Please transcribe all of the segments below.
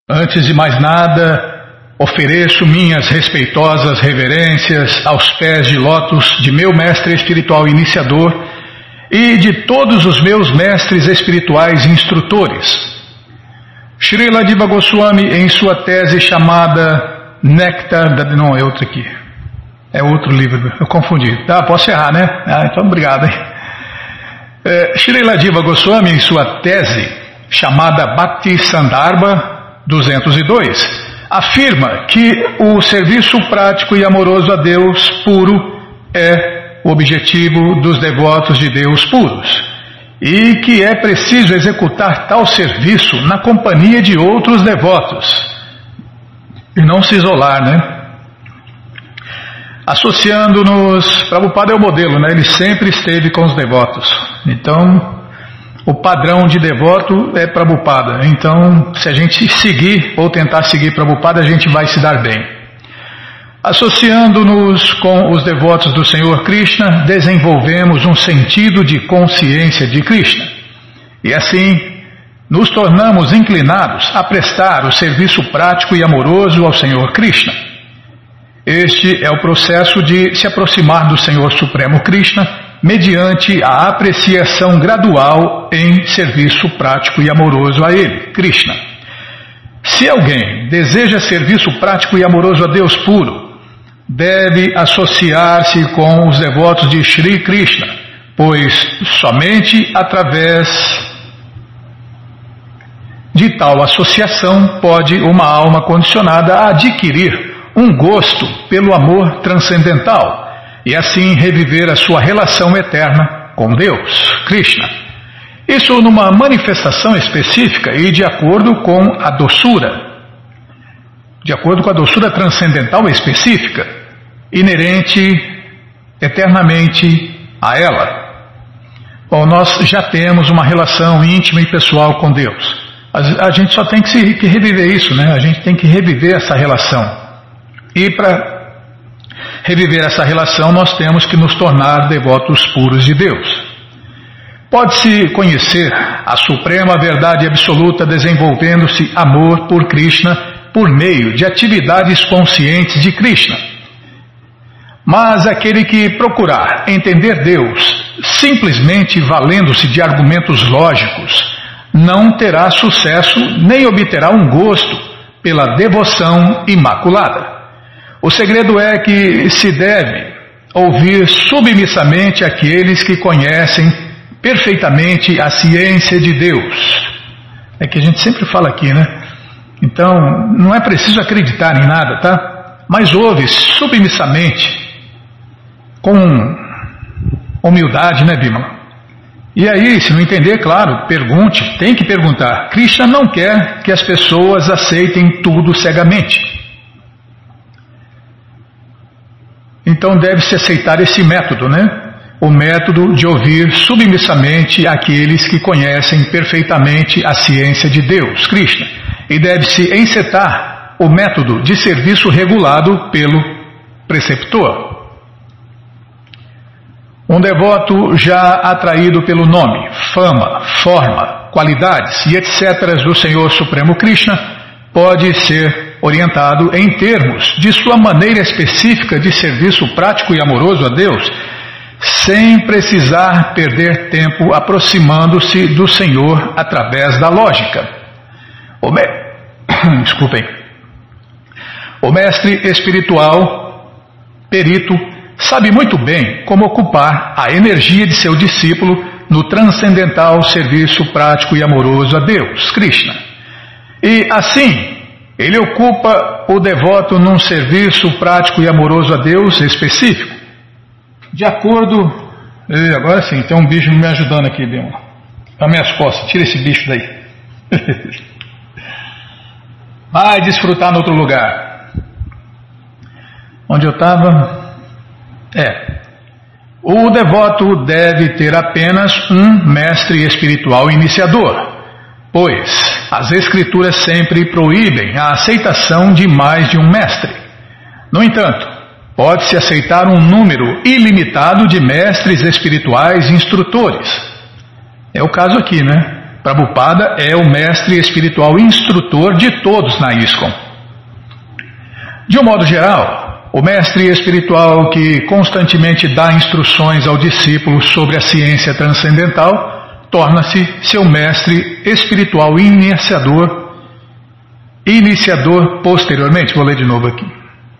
Antes de mais nada, ofereço minhas respeitosas reverências aos pés de lótus de meu mestre espiritual iniciador e de todos os meus mestres espirituais instrutores. Srila Jiva Goswami, em sua tese chamada Néctar da... Não, é outro aqui. É outro livro, eu confundi. Posso errar, né? Então obrigado. Srila Jiva Goswami, em sua tese chamada Bhakti Sandarbha 202, afirma que o serviço prático e amoroso a Deus puro é o objetivo dos devotos de Deus puros e que é preciso executar tal serviço na companhia de outros devotos e não se isolar, né? Associando-nos, Prabhupada é o modelo, né? Ele sempre esteve com os devotos, então o padrão de devoto é Prabhupada. Então, se a gente seguir ou tentar seguir Prabhupada, a gente vai se dar bem. Associando-nos com os devotos do Senhor Krishna, desenvolvemos um sentido de consciência de Krishna. E assim, nos tornamos inclinados a prestar o serviço prático e amoroso ao Senhor Krishna. Este é o processo de se aproximar do Senhor Supremo Krishna mediante a apreciação gradual em serviço prático e amoroso a Ele, Krishna. Se alguém deseja serviço prático e amoroso a Deus puro, deve associar-se com os devotos de Shri Krishna, pois somente através de tal associação pode uma alma condicionada adquirir um gosto pelo amor transcendental e assim reviver a sua relação eterna com Deus, Krishna. Isso numa manifestação específica e de acordo com a doçura transcendental específica, inerente eternamente a ela. Bom, nós já temos uma relação íntima e pessoal com Deus. A gente só tem que reviver isso, né? A gente tem que reviver essa relação. E para reviver essa relação, nós temos que nos tornar devotos puros de Deus. Pode-se conhecer a suprema verdade absoluta desenvolvendo-se amor por Krishna por meio de atividades conscientes de Krishna. Mas aquele que procurar entender Deus simplesmente valendo-se de argumentos lógicos não terá sucesso nem obterá um gosto pela devoção imaculada. O segredo é que se deve ouvir submissamente aqueles que conhecem perfeitamente a ciência de Deus. É que a gente sempre fala aqui, né? Então, não é preciso acreditar em nada, tá? Mas ouve submissamente, com humildade, né, Bimala? E aí, se não entender, claro, pergunte, tem que perguntar. Krishna não quer que as pessoas aceitem tudo cegamente. Então deve-se aceitar esse método, né? O método de ouvir submissamente aqueles que conhecem perfeitamente a ciência de Deus, Krishna. E deve-se encetar o método de serviço regulado pelo preceptor. Um devoto já atraído pelo nome, fama, forma, qualidades e etc. do Senhor Supremo Krishna pode ser orientado em termos de sua maneira específica de serviço prático e amoroso a Deus, sem precisar perder tempo aproximando-se do Senhor através da lógica. Desculpem. O mestre espiritual, perito, sabe muito bem como ocupar a energia de seu discípulo no transcendental serviço prático e amoroso a Deus, Krishna. E assim, ele ocupa o devoto num serviço prático e amoroso a Deus específico. De acordo... agora sim, tem um bicho me ajudando aqui, Bima. Para minhas costas, tira esse bicho daí. Vai desfrutar em outro lugar. Onde eu estava? O devoto deve ter apenas um mestre espiritual iniciador, pois as escrituras sempre proíbem a aceitação de mais de um mestre. No entanto, pode-se aceitar um número ilimitado de mestres espirituais instrutores. É o caso aqui, né? Prabhupada é o mestre espiritual instrutor de todos na ISKCON. De um modo geral, o mestre espiritual que constantemente dá instruções ao discípulo sobre a ciência transcendental torna-se seu mestre espiritual iniciador posteriormente. Vou ler de novo aqui.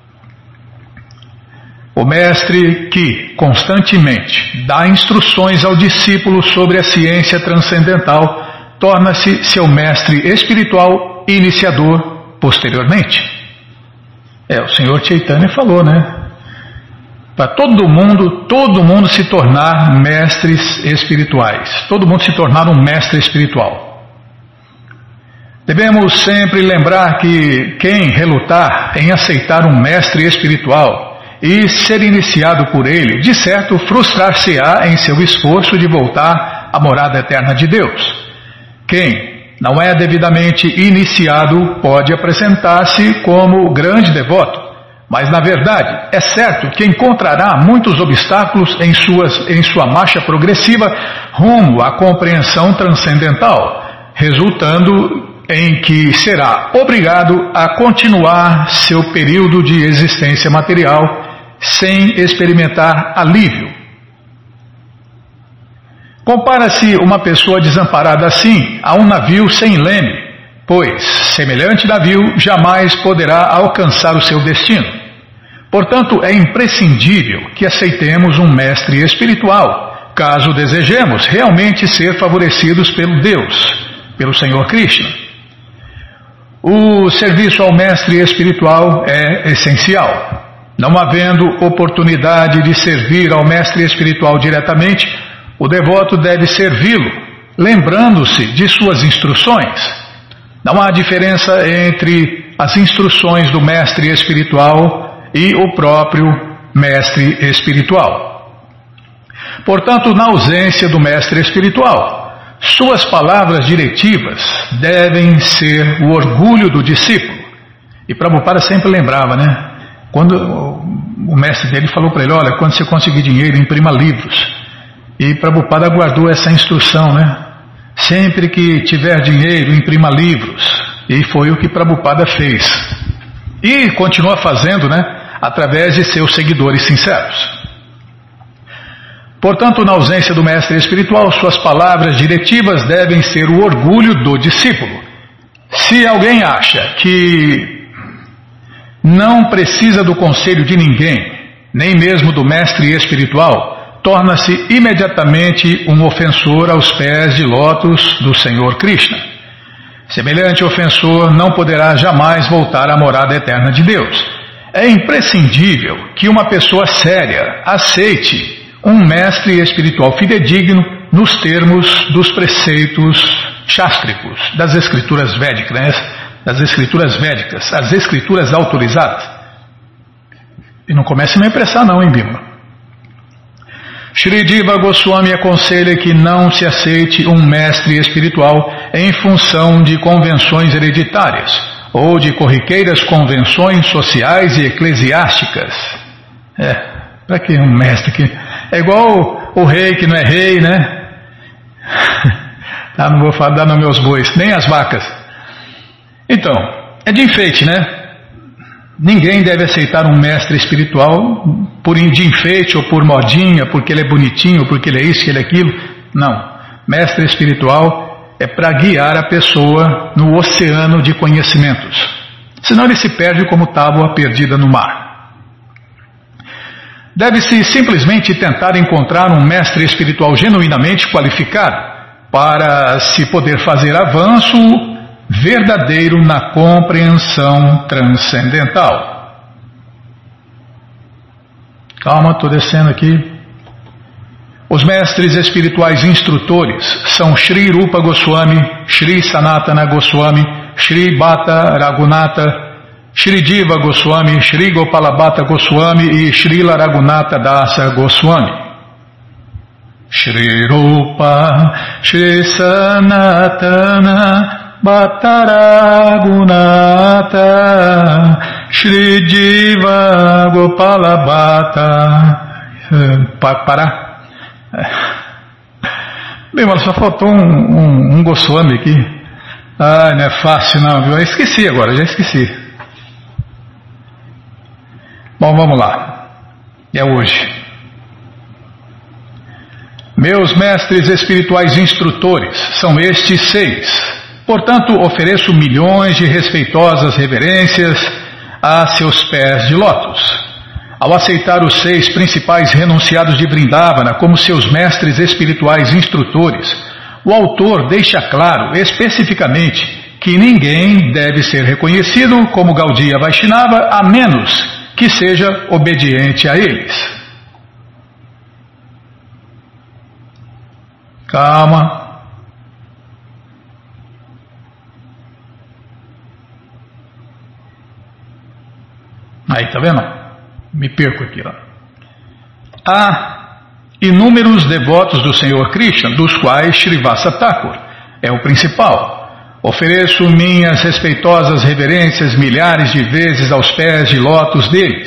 O mestre que constantemente dá instruções ao discípulo sobre a ciência transcendental torna-se seu mestre espiritual iniciador posteriormente. O Senhor Chaitanya falou, né? Para todo mundo se tornar mestres espirituais, todo mundo se tornar um mestre espiritual. Devemos sempre lembrar que quem relutar em aceitar um mestre espiritual e ser iniciado por ele, de certo frustrar-se-á em seu esforço de voltar à morada eterna de Deus. Quem não é devidamente iniciado pode apresentar-se como grande devoto, mas na verdade é certo que encontrará muitos obstáculos em sua marcha progressiva rumo à compreensão transcendental, resultando em que será obrigado a continuar seu período de existência material sem experimentar alívio. Compara-se uma pessoa desamparada assim a um navio sem leme, pois semelhante navio jamais poderá alcançar o seu destino. Portanto, é imprescindível que aceitemos um mestre espiritual, caso desejemos realmente ser favorecidos pelo Deus, pelo Senhor Krishna. O serviço ao mestre espiritual é essencial. Não havendo oportunidade de servir ao mestre espiritual diretamente, o devoto deve servi-lo, lembrando-se de suas instruções. Não há diferença entre as instruções do mestre espiritual e o próprio mestre espiritual. Portanto, na ausência do mestre espiritual, suas palavras diretivas devem ser o orgulho do discípulo. E Prabhupada sempre lembrava, né? Quando o mestre dele falou para ele, olha, quando você conseguir dinheiro, imprima livros. E Prabhupada guardou essa instrução, né? Sempre que tiver dinheiro, imprima livros. E foi o que Prabhupada fez. E continua fazendo, né? Através de seus seguidores sinceros. Portanto, na ausência do mestre espiritual, suas palavras diretivas devem ser o orgulho do discípulo. Se alguém acha que não precisa do conselho de ninguém, nem mesmo do mestre espiritual, torna-se imediatamente um ofensor aos pés de lótus do Senhor Krishna. Semelhante ofensor não poderá jamais voltar à morada eterna de Deus. É imprescindível que uma pessoa séria aceite um mestre espiritual fidedigno nos termos dos preceitos chástricos, das escrituras védicas, né? Das escrituras védicas, as escrituras autorizadas. E não comece a me apressar não, hein, Bima? Shri Diva Goswami aconselha que não se aceite um mestre espiritual em função de convenções hereditárias ou de corriqueiras convenções sociais e eclesiásticas. Para que um mestre que... É igual o rei que não é rei, né? Não vou dar nos meus bois, nem as vacas. Então, é de enfeite, né? Ninguém deve aceitar um mestre espiritual de enfeite ou por modinha, porque ele é bonitinho, porque ele é isso, ele é aquilo. Não. Mestre espiritual é para guiar a pessoa no oceano de conhecimentos. Senão ele se perde como tábua perdida no mar. Deve-se simplesmente tentar encontrar um mestre espiritual genuinamente qualificado para se poder fazer avanço verdadeiro na compreensão transcendental. Calma, estou descendo aqui. Os mestres espirituais instrutores são Shri Rupa Goswami, Shri Sanatana Goswami, Shri Bhatta Raghunatha, Shri Diva Goswami, Shri Gopalabhata Goswami e Srila Raghunatha Dasa Goswami. Shri Rupa, Shri Sanatana Bhatta Raghunatha, Shri Diva Gopalabhata. Parar. Bem, mas só faltou um Goswami aqui. Ah, não é fácil não, viu? Eu esqueci agora, já esqueci. Bom, vamos lá. É hoje. Meus mestres espirituais instrutores são estes 6. Portanto, ofereço milhões de respeitosas reverências a seus pés de lótus. Ao aceitar os 6 principais renunciados de Vrindavana como seus mestres espirituais instrutores, o autor deixa claro especificamente que ninguém deve ser reconhecido como Gaudiya Vaishnava a menos que seja obediente a eles. Calma. Aí, tá vendo? Me perco aqui, ó. Há inúmeros devotos do Senhor Krishna, dos quais Shrivasa Thakur é o principal. Ofereço minhas respeitosas reverências milhares de vezes aos pés de lótus deles.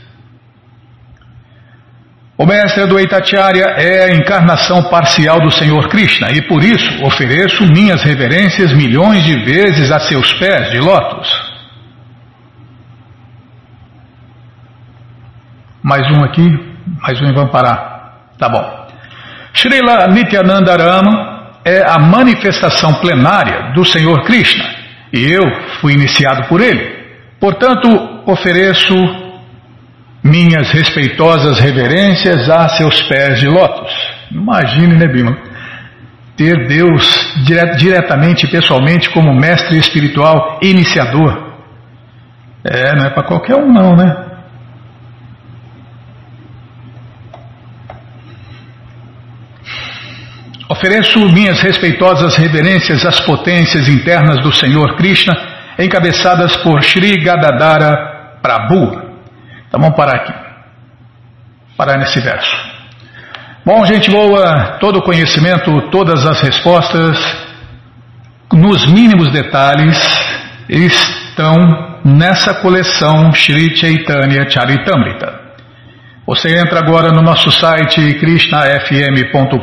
O mestre Advaitacharya é a encarnação parcial do Senhor Krishna e por isso ofereço minhas reverências milhões de vezes a seus pés de lótus. Mais um aqui, mais um e vamos parar. Tá bom. Srila Nityananda Rama é a manifestação plenária do Senhor Krishna e eu fui iniciado por ele. Portanto, ofereço minhas respeitosas reverências a seus pés de lótus. Imagine, né, Bima? Ter Deus diretamente, pessoalmente, como mestre espiritual iniciador. Não é para qualquer um não, né? Ofereço minhas respeitosas reverências às potências internas do Senhor Krishna, encabeçadas por Shri Gadadhara Prabhu. Então vamos parar aqui. Parar nesse verso. Bom, gente boa, todo o conhecimento, todas as respostas, nos mínimos detalhes, estão nessa coleção Shri Chaitanya Charitamrita. Você entra agora no nosso site krishnafm.com.br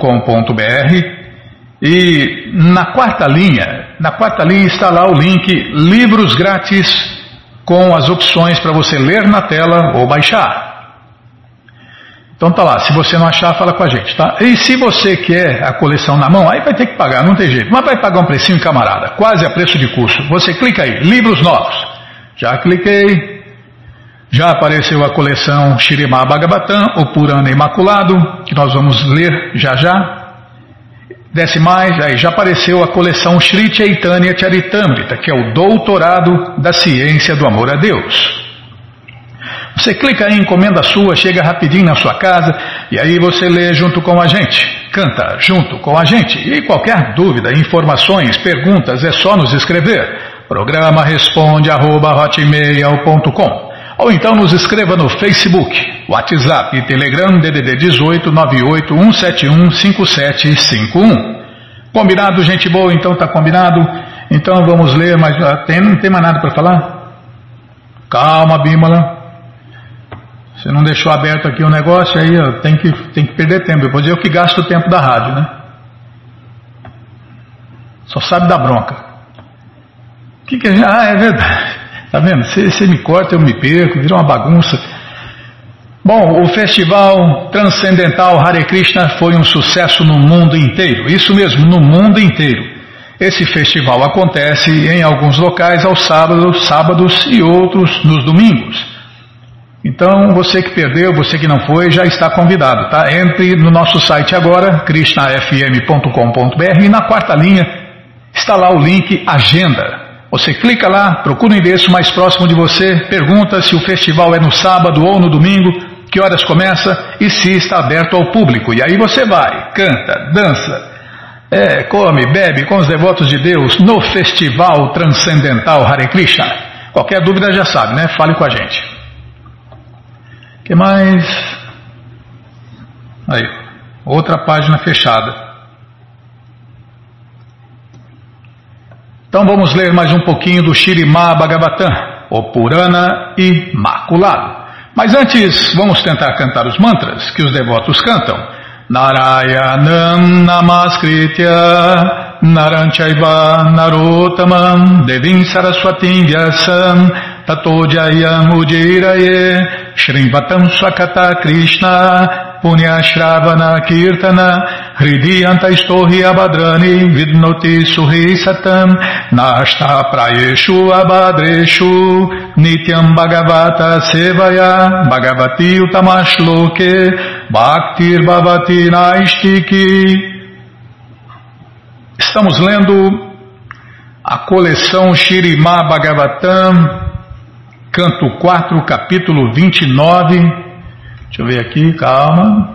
e na quarta linha está lá o link Livros Grátis com as opções para você ler na tela ou baixar. Então tá lá, se você não achar, fala com a gente, tá? E se você quer a coleção na mão, aí vai ter que pagar, não tem jeito, mas vai pagar um precinho, camarada, quase a preço de custo. Você clica aí, Livros Novos. Já cliquei. Já apareceu a coleção Śrīmad Bhagavatam, o Purana Imaculado, que nós vamos ler já já. Desce mais, aí já apareceu a coleção Shri Chaitanya Charitamrita, que é o doutorado da ciência do amor a Deus. Você clica aí, encomenda a sua, chega rapidinho na sua casa, e aí você lê junto com a gente, canta junto com a gente. E qualquer dúvida, informações, perguntas, é só nos escrever. Programa responde@hotmail.com. Ou então nos escreva no Facebook, WhatsApp e Telegram DDD 18 98 171 5751. Combinado, gente boa? Então tá combinado. Então vamos ler, mas não tem mais nada para falar? Calma, Bímola. Você não deixou aberto aqui o negócio, aí tem que perder tempo. Depois eu que gasto o tempo da rádio, né? Só sabe dar bronca. O que é? Ah, é verdade. Tá vendo? Você me corta, eu me perco, vira uma bagunça. Bom, o Festival Transcendental Hare Krishna foi um sucesso no mundo inteiro. Isso mesmo, no mundo inteiro. Esse festival acontece em alguns locais aos sábados e outros nos domingos. Então, você que perdeu, você que não foi, já está convidado, tá? Entre no nosso site agora, krishnafm.com.br, e na quarta linha está lá o link Agenda. Você clica lá, procura o endereço mais próximo de você, pergunta se o festival é no sábado ou no domingo, que horas começa e se está aberto ao público. E aí você vai, canta, dança, come, bebe com os devotos de Deus no Festival Transcendental Hare Krishna. Qualquer dúvida já sabe, né? Fale com a gente. O que mais? Aí, outra página fechada. Então vamos ler mais um pouquinho do Śrīmad Bhagavatam, o Purana Imaculado. Mas antes, vamos tentar cantar os mantras que os devotos cantam. Narayanam Namaskritya Naram Chaiva Narottamam Devim Saraswatim Vyasam Tato Jayam Ujiraye Shrimvatam Swakata Krishna Punyashravana Kirtana Hridiyanta Istohi Abadrani Vidnoti Suhi Satam Nashta Prayeshu Abadreshu Nityam Bhagavata Sevaya Bhagavati Utamashloke Bhaktir Bhavati Naistiki. Estamos lendo a coleção Shirimá Bhagavatam, canto 4, capítulo 29. Deixa eu ver aqui, calma.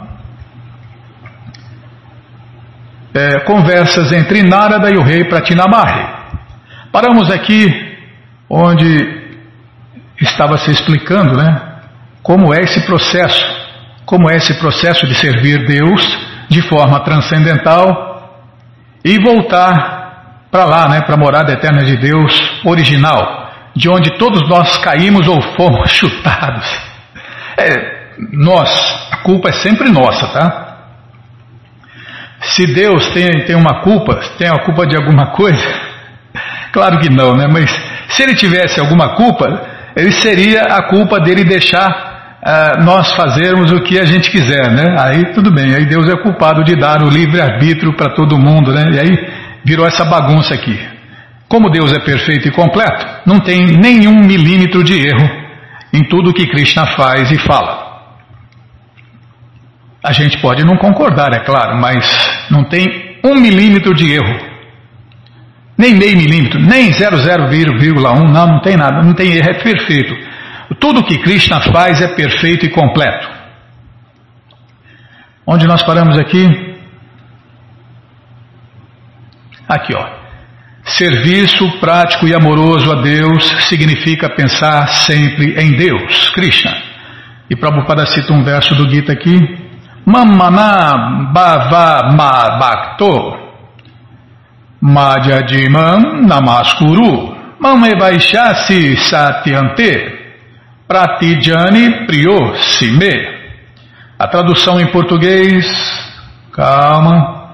Conversas entre Narada e o rei Pratinamarri. Paramos aqui onde estava se explicando, né? Como é esse processo de servir Deus de forma transcendental e voltar para lá, né? Para a morada eterna de Deus original, de onde todos nós caímos ou fomos chutados. A culpa é sempre nossa, tá? Se Deus tem uma culpa, tem a culpa de alguma coisa? Claro que não, né? Mas se ele tivesse alguma culpa, ele seria a culpa dele deixar nós fazermos o que a gente quiser, né? Aí tudo bem, aí Deus é culpado de dar o livre-arbítrio para todo mundo, né? E aí virou essa bagunça aqui. Como Deus é perfeito e completo, não tem nenhum milímetro de erro em tudo que Krishna faz e fala. A gente pode não concordar, é claro, mas não tem 1 milímetro de erro. Nem meio milímetro, nem 0,0,1, não tem nada, não tem erro, é perfeito. Tudo que Krishna faz é perfeito e completo. Onde nós paramos aqui? Aqui, ó. Serviço prático e amoroso a Deus significa pensar sempre em Deus, Krishna. E Prabhupada cita um verso do Gita aqui. Mamana bhava ma bhakto madhyadimam namaskuru mamevaishasi satyante pratijani priyo sime. A tradução em português, calma,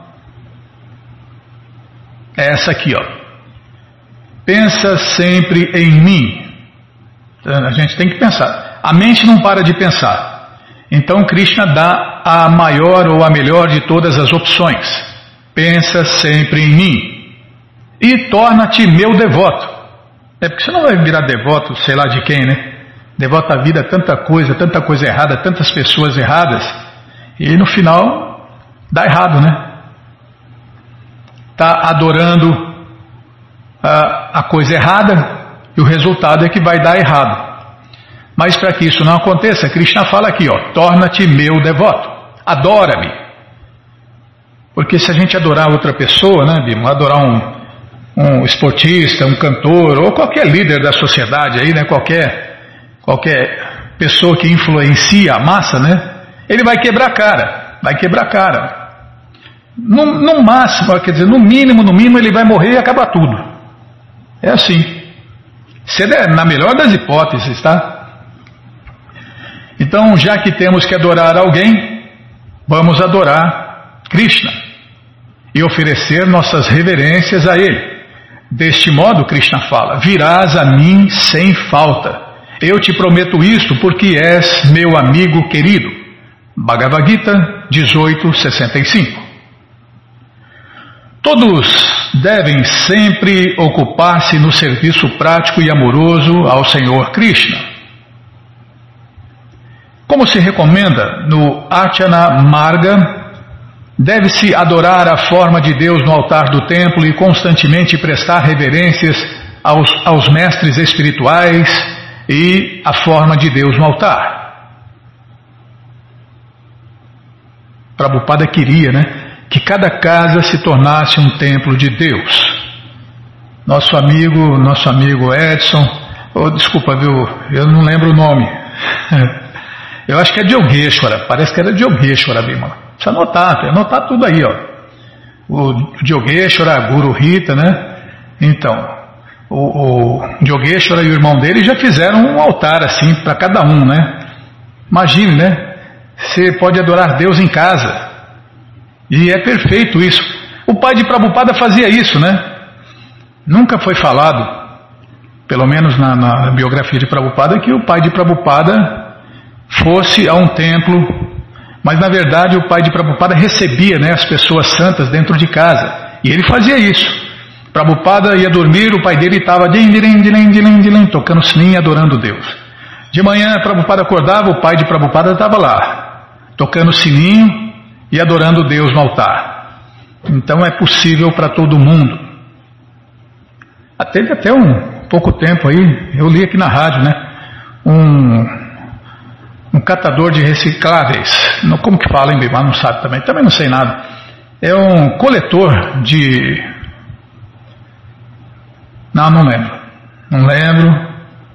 é essa aqui, ó. Pensa sempre em mim. A gente tem que pensar. A mente não para de pensar. Então Krishna dá a maior ou a melhor de todas as opções. Pensa sempre em mim. E torna-te meu devoto. Porque você não vai virar devoto, sei lá de quem, né? Devoto à vida, tanta coisa errada, tantas pessoas erradas. E no final, dá errado, né? Está adorando a coisa errada e o resultado é que vai dar errado. Mas para que isso não aconteça, Krishna fala aqui, ó, torna-te meu devoto, adora-me. Porque se a gente adorar outra pessoa, né, Bima, adorar um esportista, um cantor, ou qualquer líder da sociedade aí, né, qualquer pessoa que influencia a massa, né, ele vai quebrar a cara. No máximo, quer dizer, no mínimo ele vai morrer e acabar tudo. É assim. Na melhor das hipóteses, tá? Então, já que temos que adorar alguém, vamos adorar Krishna e oferecer nossas reverências a Ele. Deste modo, Krishna fala, virás a mim sem falta. Eu te prometo isto porque és meu amigo querido. Bhagavad Gita 18:65. Todos devem sempre ocupar-se no serviço prático e amoroso ao Senhor Krishna. Como se recomenda no Archana Marga, deve-se adorar a forma de Deus no altar do templo e constantemente prestar reverências aos mestres espirituais e a forma de Deus no altar. Prabhupada queria, né, que cada casa se tornasse um templo de Deus. Nosso amigo Edson, desculpa, viu, eu não lembro o nome. Eu acho que é Yogeshwara, parece que era Yogeshwara, Bimala. Precisa anotar tudo aí, ó. O Yogeshwara, Guru Rita, né? Então, o Yogeshwara e o irmão dele já fizeram um altar assim para cada um, né? Imagine, né? Você pode adorar Deus em casa. E é perfeito isso. O pai de Prabhupada fazia isso, né? Nunca foi falado, pelo menos na biografia de Prabhupada, que o pai de Prabhupada fosse a um templo, mas na verdade o pai de Prabhupada recebia, né, as pessoas santas dentro de casa, e ele fazia isso. Prabhupada ia dormir, o pai dele estava tocando sininho, adorando Deus. De manhã Prabhupada acordava, o pai de Prabhupada estava lá, tocando sininho e adorando Deus no altar. Então é possível para todo mundo. Teve até um pouco tempo aí, eu li aqui na rádio, né? Um catador de recicláveis, como que fala em Bimar, não sabe também não sei nada. É um coletor de... Não lembro.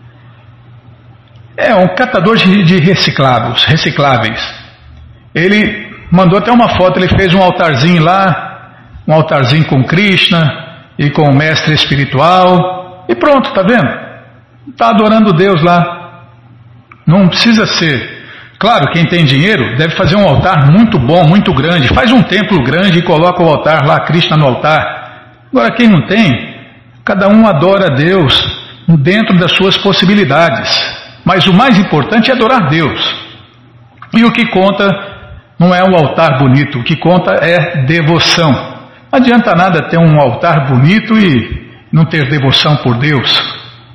É um catador de recicláveis. Ele mandou até uma foto, ele fez um altarzinho lá, um altarzinho com Krishna e com o mestre espiritual, e pronto, tá vendo? Está adorando Deus lá. Não precisa ser. Claro, quem tem dinheiro deve fazer um altar muito bom, muito grande. Faz um templo grande e coloca o altar lá, Krishna no altar. Agora, quem não tem, cada um adora a Deus dentro das suas possibilidades. Mas o mais importante é adorar Deus. E o que conta não é um altar bonito, o que conta é devoção. Não adianta nada ter um altar bonito e não ter devoção por Deus.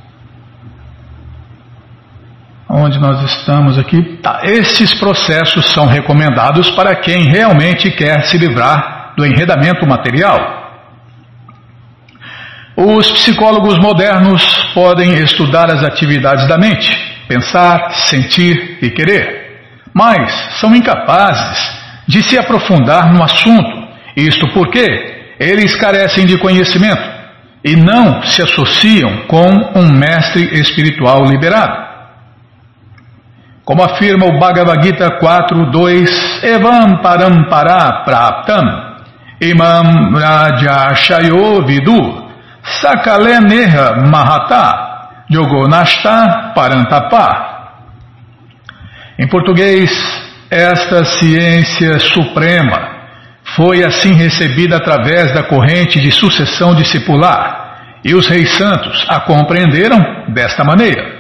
Onde nós estamos aqui? Tá. Esses processos são recomendados para quem realmente quer se livrar do enredamento material. Os psicólogos modernos podem estudar as atividades da mente, pensar, sentir e querer, mas são incapazes de se aprofundar no assunto. Isto porque eles carecem de conhecimento e não se associam com um mestre espiritual liberado. Como afirma o Bhagavad Gita 4.2, Evam parampara praptam, imam rajashayo vidu, sakaleneha mahata, yogonashta parantapa. Em português, esta ciência suprema foi assim recebida através da corrente de sucessão discipular, e os reis santos a compreenderam desta maneira.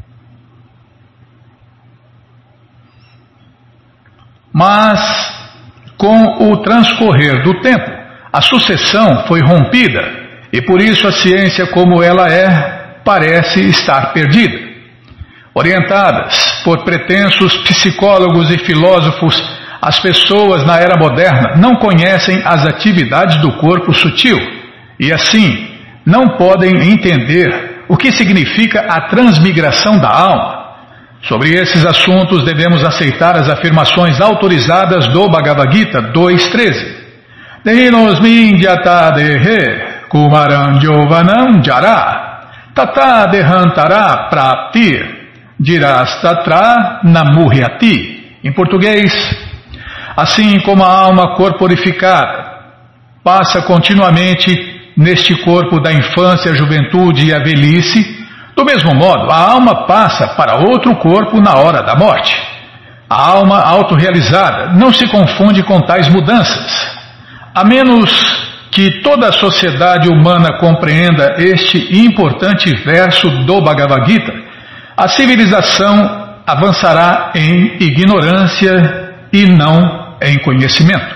Mas, com o transcorrer do tempo, a sucessão foi rompida, e por isso a ciência como ela é, parece estar perdida. Orientadas por pretensos psicólogos e filósofos, as pessoas na era moderna não conhecem as atividades do corpo sutil e assim não podem entender o que significa a transmigração da alma. Sobre esses assuntos devemos aceitar as afirmações autorizadas do Bhagavad Gita 2.13. Dehinosmin jata dehe kumaram jovanam jara tata dehantara praptir dirastatra namuhyati. Em português, assim como a alma corporificada passa continuamente neste corpo da infância, a juventude e a velhice, do mesmo modo, a alma passa para outro corpo na hora da morte. A alma autorrealizada não se confunde com tais mudanças. A menos que toda a sociedade humana compreenda este importante verso do Bhagavad Gita, a civilização avançará em ignorância e não em conhecimento.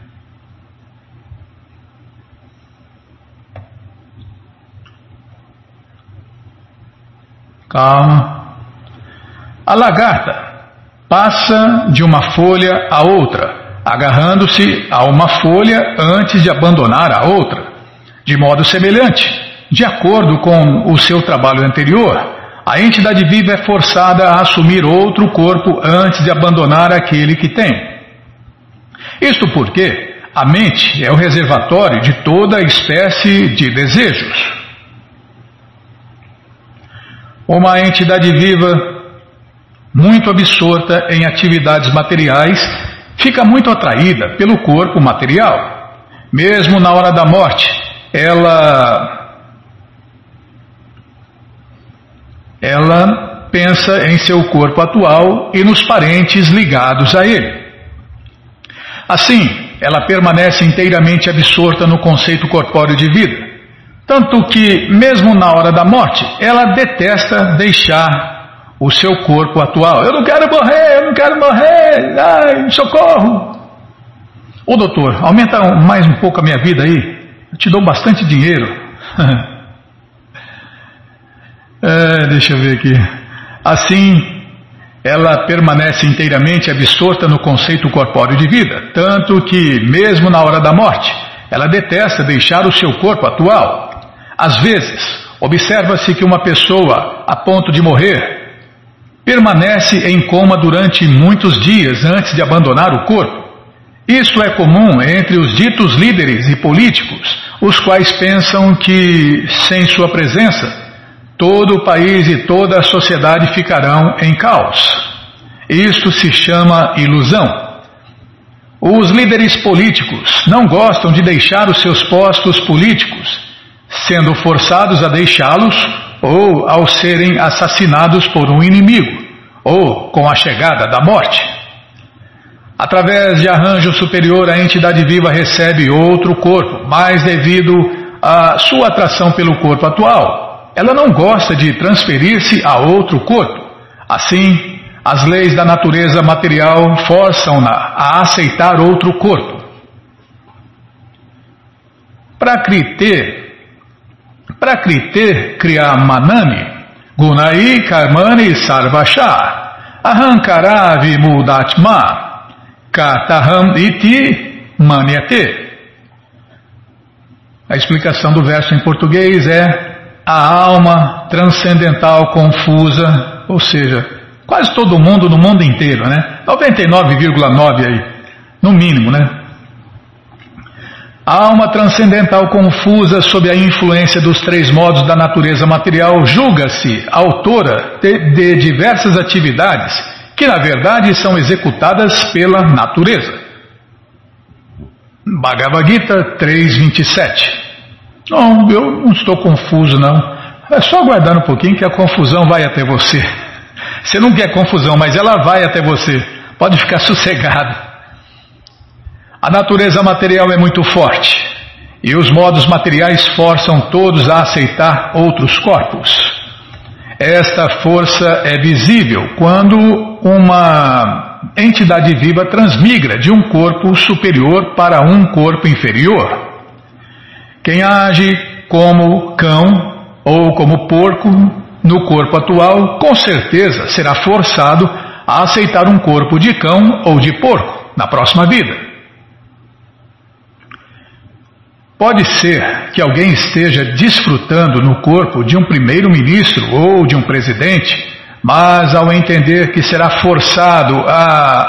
Calma. A lagarta passa de uma folha a outra, agarrando-se a uma folha antes de abandonar a outra. De modo semelhante, de acordo com o seu trabalho anterior, a entidade viva é forçada a assumir outro corpo antes de abandonar aquele que tem. Isto porque a mente é o reservatório de toda espécie de desejos. Uma entidade viva, muito absorta em atividades materiais, fica muito atraída pelo corpo material. Mesmo na hora da morte, ela pensa em seu corpo atual e nos parentes ligados a ele. Assim, ela permanece inteiramente absorta no conceito corpóreo de vida, tanto que, mesmo na hora da morte, ela detesta deixar o seu corpo atual. Eu não quero morrer, ai, socorro! Ô doutor, aumenta mais um pouco a minha vida aí, eu te dou bastante dinheiro. Deixa eu ver aqui. Assim, ela permanece inteiramente absorta no conceito corpóreo de vida, tanto que, mesmo na hora da morte, ela detesta deixar o seu corpo atual. Às vezes, observa-se que uma pessoa, a ponto de morrer, permanece em coma durante muitos dias antes de abandonar o corpo. Isso é comum entre os ditos líderes e políticos, os quais pensam que, sem sua presença, todo o país e toda a sociedade ficarão em caos. Isso se chama ilusão. Os líderes políticos não gostam de deixar os seus postos políticos, sendo forçados a deixá-los ou ao serem assassinados por um inimigo, ou com a chegada da morte. Através de arranjo superior, a entidade viva recebe outro corpo, mas devido à sua atração pelo corpo atual, ela não gosta de transferir-se a outro corpo. Assim, as leis da natureza material forçam-na a aceitar outro corpo. Prakriti Kriyamanani Gunai Karmani Sarvasha Ahankara Vimudatma Kataham Iti Manyate. A explicação do verso em português é: a alma transcendental confusa, ou seja, quase todo mundo no mundo inteiro, né? 99,9 aí, no mínimo, né? A alma transcendental confusa sob a influência dos três modos da natureza material julga-se autora de diversas atividades que na verdade são executadas pela natureza. Bhagavad Gita 3.27. Não, eu não estou confuso não. É só aguardar um pouquinho que a confusão vai até você. Você não quer confusão, mas ela vai até você. Pode ficar sossegado. A natureza material é muito forte e os modos materiais forçam todos a aceitar outros corpos. Esta força é visível quando uma entidade viva transmigra de um corpo superior para um corpo inferior. Quem age como cão ou como porco no corpo atual, com certeza será forçado a aceitar um corpo de cão ou de porco na próxima vida. Pode ser que alguém esteja desfrutando no corpo de um primeiro-ministro ou de um presidente, mas ao entender que será forçado a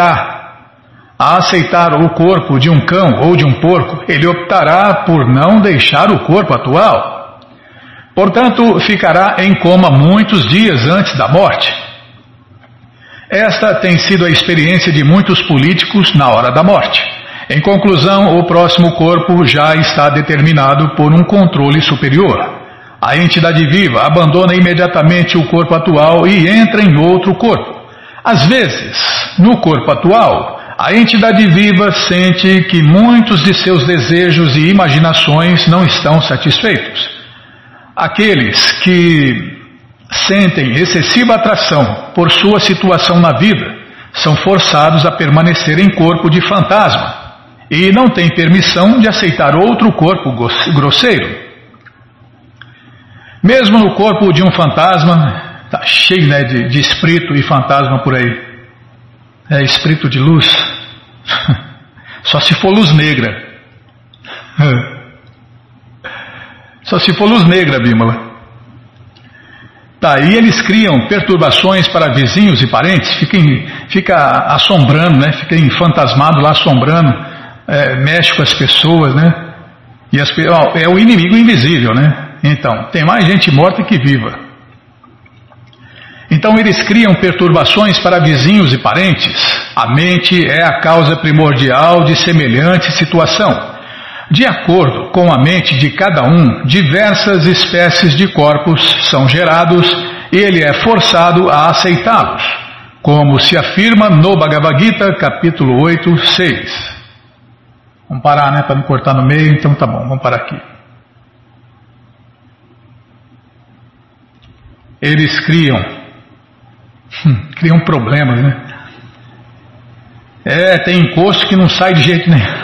aceitar o corpo de um cão ou de um porco, ele optará por não deixar o corpo atual. Portanto, ficará em coma muitos dias antes da morte. Esta tem sido a experiência de muitos políticos na hora da morte. Em conclusão, o próximo corpo já está determinado por um controle superior. A entidade viva abandona imediatamente o corpo atual e entra em outro corpo. Às vezes, no corpo atual, a entidade viva sente que muitos de seus desejos e imaginações não estão satisfeitos. Aqueles que sentem excessiva atração por sua situação na vida são forçados a permanecer em corpo de fantasma e não têm permissão de aceitar outro corpo grosseiro. Mesmo no corpo de um fantasma, está cheio, né, de espírito e fantasma por aí. É espírito de luz. Só se for luz negra. Só se for luz negra, Bímola. Tá, e eles criam perturbações para vizinhos e parentes, fica assombrando, né? Fica fantasmado lá assombrando. Mexe com as pessoas, né? E é o inimigo invisível, né? Então, tem mais gente morta que viva. Então eles criam perturbações para vizinhos e parentes. A mente é a causa primordial de semelhante situação. De acordo com a mente de cada um, diversas espécies de corpos são gerados e ele é forçado a aceitá-los, como se afirma no Bhagavad Gita, capítulo 8, 6. Vamos parar, né? Para não cortar no meio, então tá bom, vamos parar aqui. Eles criam problemas, né? Tem encosto que não sai de jeito nenhum.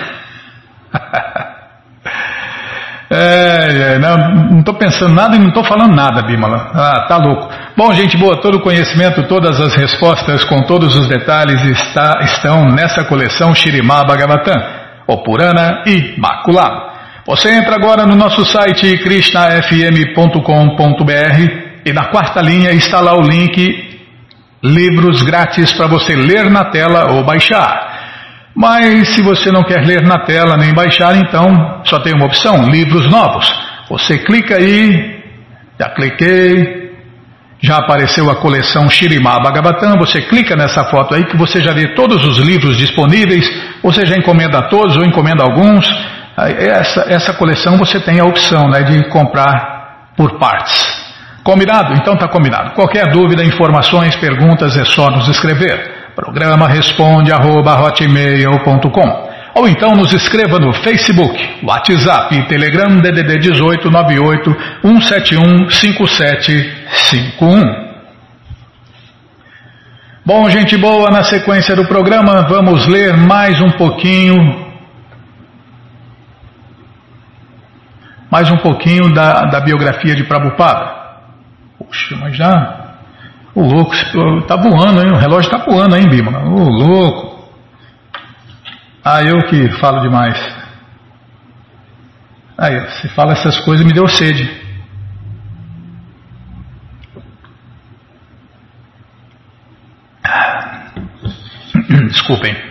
Não estou pensando nada e não estou falando nada, Bimala. Tá louco. Bom, gente boa, todo o conhecimento, todas as respostas com todos os detalhes estão nessa coleção Śrīmad Bhagavatam, o Purana Imaculado. Você entra agora no nosso site krishnafm.com.br e na quarta linha está lá o link livros grátis para você ler na tela ou baixar. Mas se você não quer ler na tela nem baixar, então só tem uma opção, livros novos. Você clica aí, já cliquei, já apareceu a coleção Śrīmad Bhagavatam, você clica nessa foto aí que você já vê todos os livros disponíveis, você já encomenda todos ou encomenda alguns. Essa coleção você tem a opção, né, de comprar por partes. Combinado? Então tá combinado. Qualquer dúvida, informações, perguntas é só nos escrever. Programa responde@hotmail.com. Ou então nos escreva no Facebook, WhatsApp e Telegram DDD 18 98 171 5751. Bom, gente boa, na sequência do programa vamos ler mais um pouquinho da biografia de Prabhupada. Poxa, mas já... O louco, tá voando, hein? O relógio tá voando, hein, Bímola? O louco. Eu que falo demais. Aí, você fala essas coisas, me deu sede. Desculpem.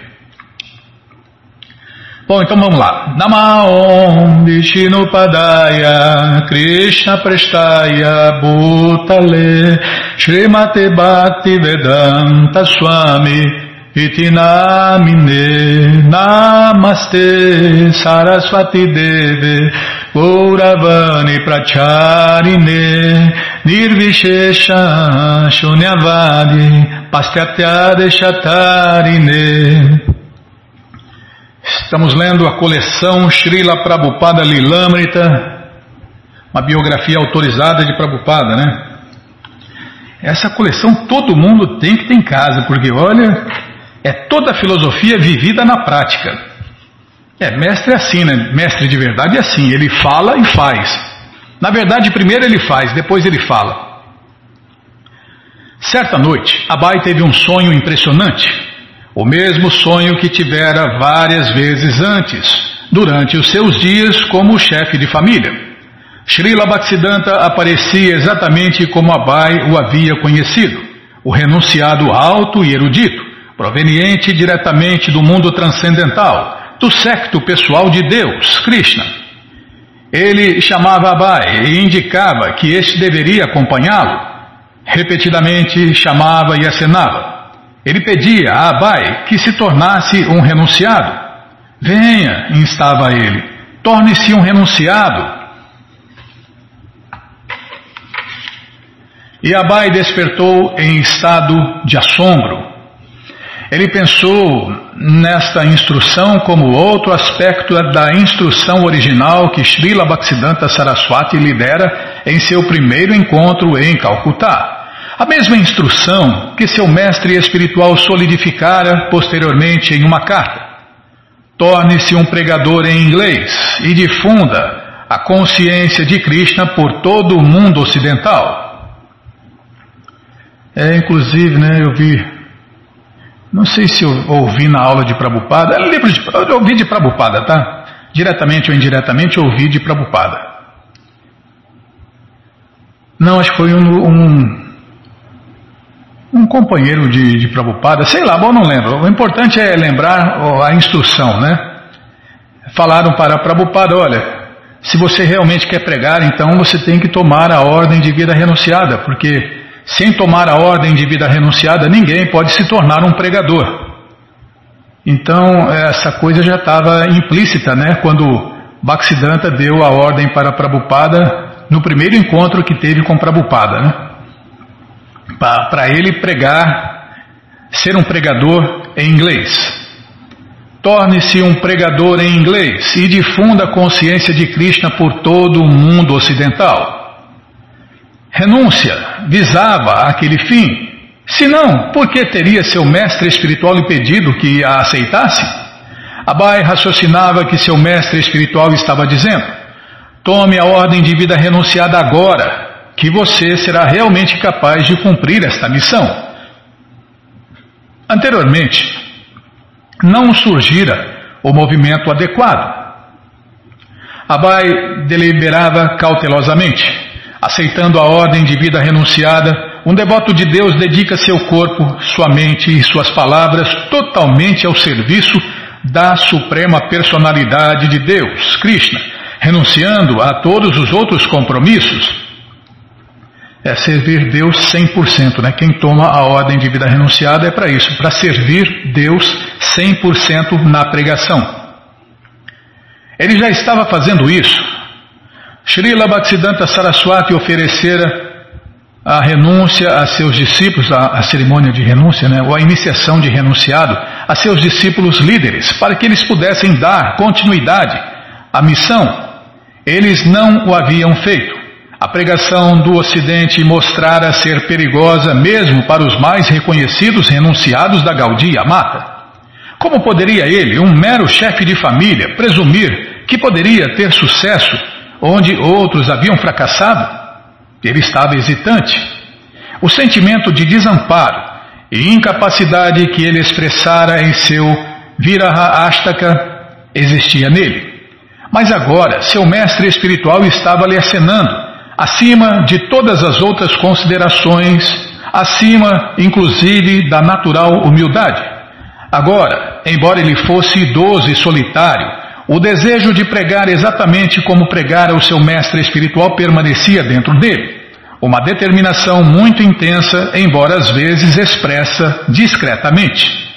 Bom, então vamos lá. Namaon Vishnupadaya Krishna Prestaya Bhutale Srimate Bhaktivedanta Swami Iti Namine Namaste Saraswati Deve Gauravani Pracharine Nirvishesha Shunyavadi Pastyatya Deshatarine. Estamos lendo a coleção Srila Prabhupada Lilamrita, uma biografia autorizada de Prabhupada, né? Essa coleção todo mundo tem que ter em casa, porque olha, é toda a filosofia vivida na prática. Mestre é assim, né? Mestre de verdade é assim, ele fala e faz. Na verdade, primeiro ele faz, depois ele fala. Certa noite, Abai teve um sonho impressionante. O mesmo sonho que tivera várias vezes antes, durante os seus dias como chefe de família. Srila Bhaktisiddhanta aparecia exatamente como Abai o havia conhecido, o renunciado alto e erudito, proveniente diretamente do mundo transcendental, do séquito pessoal de Deus, Krishna. Ele chamava Abai e indicava que este deveria acompanhá-lo. Repetidamente chamava e acenava. Ele pedia a Abai que se tornasse um renunciado. Venha, instava ele, torne-se um renunciado. E Abai despertou em estado de assombro. Ele pensou nesta instrução como outro aspecto da instrução original que Srila Bhaktisiddhanta Saraswati lhe dera em seu primeiro encontro em Calcutá. A mesma instrução que seu mestre espiritual solidificara posteriormente em uma carta. Torne-se um pregador em inglês e difunda a consciência de Krishna por todo o mundo ocidental. Inclusive, né, eu vi, não sei se eu ouvi na aula de Prabhupada, eu ouvi de Prabhupada, tá? Diretamente ou indiretamente eu ouvi de Prabhupada. Não, acho que foi um companheiro de Prabhupada, sei lá, bom, não lembro. O importante é lembrar a instrução, né? Falaram para Prabhupada, olha, se você realmente quer pregar, então você tem que tomar a ordem de vida renunciada, porque sem tomar a ordem de vida renunciada, ninguém pode se tornar um pregador. Então, essa coisa já estava implícita, né? Quando Bhaktisiddhanta deu a ordem para Prabhupada no primeiro encontro que teve com Prabhupada, né? Para ele pregar, ser um pregador em inglês. Torne-se um pregador em inglês e difunda a consciência de Krishna por todo o mundo ocidental. Renúncia visava aquele fim. Se não, por que teria seu mestre espiritual lhe pedido que a aceitasse? Abai raciocinava que seu mestre espiritual estava dizendo: tome a ordem de vida renunciada agora, que você será realmente capaz de cumprir esta missão. Anteriormente, não surgira o movimento adequado. Abai deliberava cautelosamente. Aceitando a ordem de vida renunciada, um devoto de Deus dedica seu corpo, sua mente e suas palavras totalmente ao serviço da Suprema Personalidade de Deus, Krishna, renunciando a todos os outros compromissos. É servir Deus 100%, né? Quem toma a ordem de vida renunciada é para isso, para servir Deus 100% na pregação. Ele já estava fazendo isso. Srila Bhaktisiddhanta Saraswati oferecera a renúncia a seus discípulos, a cerimônia de renúncia, né? Ou a iniciação de renunciado, a seus discípulos líderes, para que eles pudessem dar continuidade à missão. Eles não o haviam feito. A pregação do Ocidente mostrara ser perigosa mesmo para os mais reconhecidos renunciados da Gaudiya Mata. Como poderia ele, um mero chefe de família, presumir que poderia ter sucesso onde outros haviam fracassado? Ele estava hesitante. O sentimento de desamparo e incapacidade que ele expressara em seu Viraha Ashtaka existia nele. Mas agora seu mestre espiritual estava lhe acenando, acima de todas as outras considerações, acima inclusive da natural humildade. Agora, embora ele fosse idoso e solitário, o desejo de pregar exatamente como pregara o seu mestre espiritual permanecia dentro dele. Uma determinação muito intensa, embora às vezes expressa discretamente.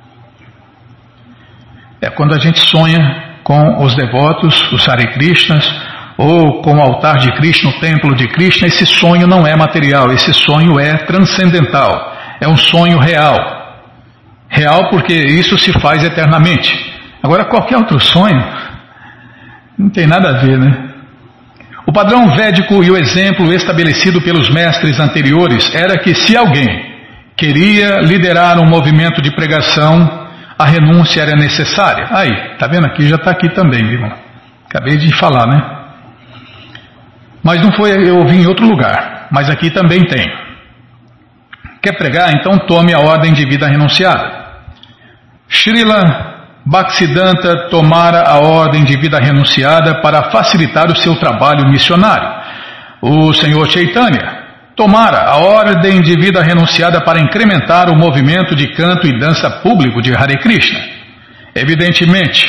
É quando a gente sonha com os devotos, os Hare Krishnas, ou com o altar de Krishna, o templo de Krishna, esse sonho não é material, esse sonho é transcendental, é um sonho real. Real porque isso se faz eternamente. Agora, qualquer outro sonho não tem nada a ver, né? O padrão védico e o exemplo estabelecido pelos mestres anteriores era que se alguém queria liderar um movimento de pregação, a renúncia era necessária. Aí, tá vendo aqui? Já está aqui também, meu irmão. Acabei de falar, né? Mas não foi, eu ouvi em outro lugar, mas aqui também tem. Quer pregar? Então tome a ordem de vida renunciada. Srila Bhaktisiddhanta tomara a ordem de vida renunciada para facilitar o seu trabalho missionário. O Senhor Chaitanya tomara a ordem de vida renunciada para incrementar o movimento de canto e dança público de Hare Krishna. Evidentemente,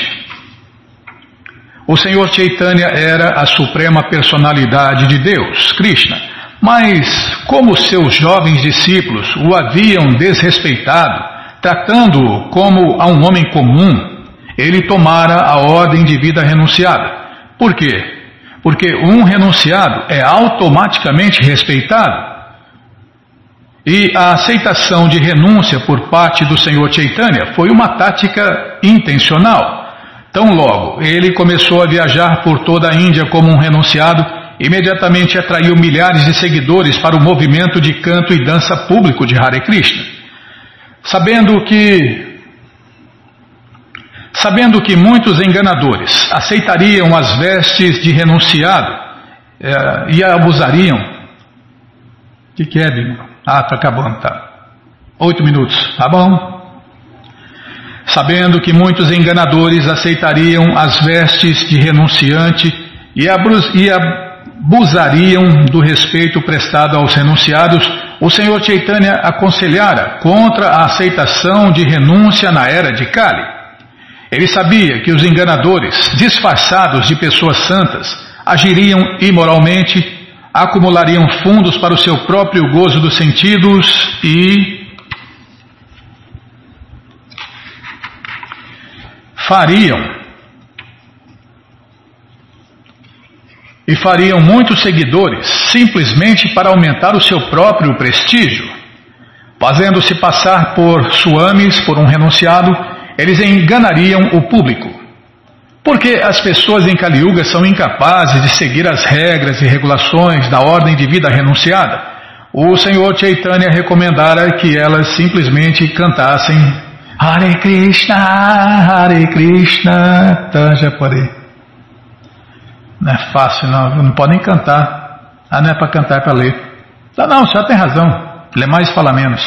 o Senhor Chaitanya era a suprema personalidade de Deus, Krishna, mas como seus jovens discípulos o haviam desrespeitado, tratando-o como a um homem comum, ele tomara a ordem de vida renunciada. Por quê? Porque um renunciado é automaticamente respeitado. E a aceitação de renúncia por parte do Senhor Chaitanya foi uma tática intencional. Tão logo ele começou a viajar por toda a Índia como um renunciado, imediatamente atraiu milhares de seguidores para o movimento de canto e dança público de Hare Krishna. Sabendo que muitos enganadores aceitariam as vestes de renunciado e abusariam. O que é, Bíblia? Ah, está acabando, tá. 8 minutos, tá bom? Sabendo que muitos enganadores aceitariam as vestes de renunciante e abusariam do respeito prestado aos renunciados, o Senhor Chaitanya aconselhara contra a aceitação de renúncia na era de Kali. Ele sabia que os enganadores, disfarçados de pessoas santas, agiriam imoralmente, acumulariam fundos para o seu próprio gozo dos sentidos e fariam muitos seguidores simplesmente para aumentar o seu próprio prestígio. Fazendo-se passar por swamis, por um renunciado, eles enganariam o público. Porque as pessoas em Kali Yuga são incapazes de seguir as regras e regulações da ordem de vida renunciada, o Senhor Chaitanya recomendara que elas simplesmente cantassem Hare Krishna, Tajapare. Não é fácil, não podem cantar. Não é para cantar, é para ler. Não, o senhor tem razão. Lê mais, fala menos.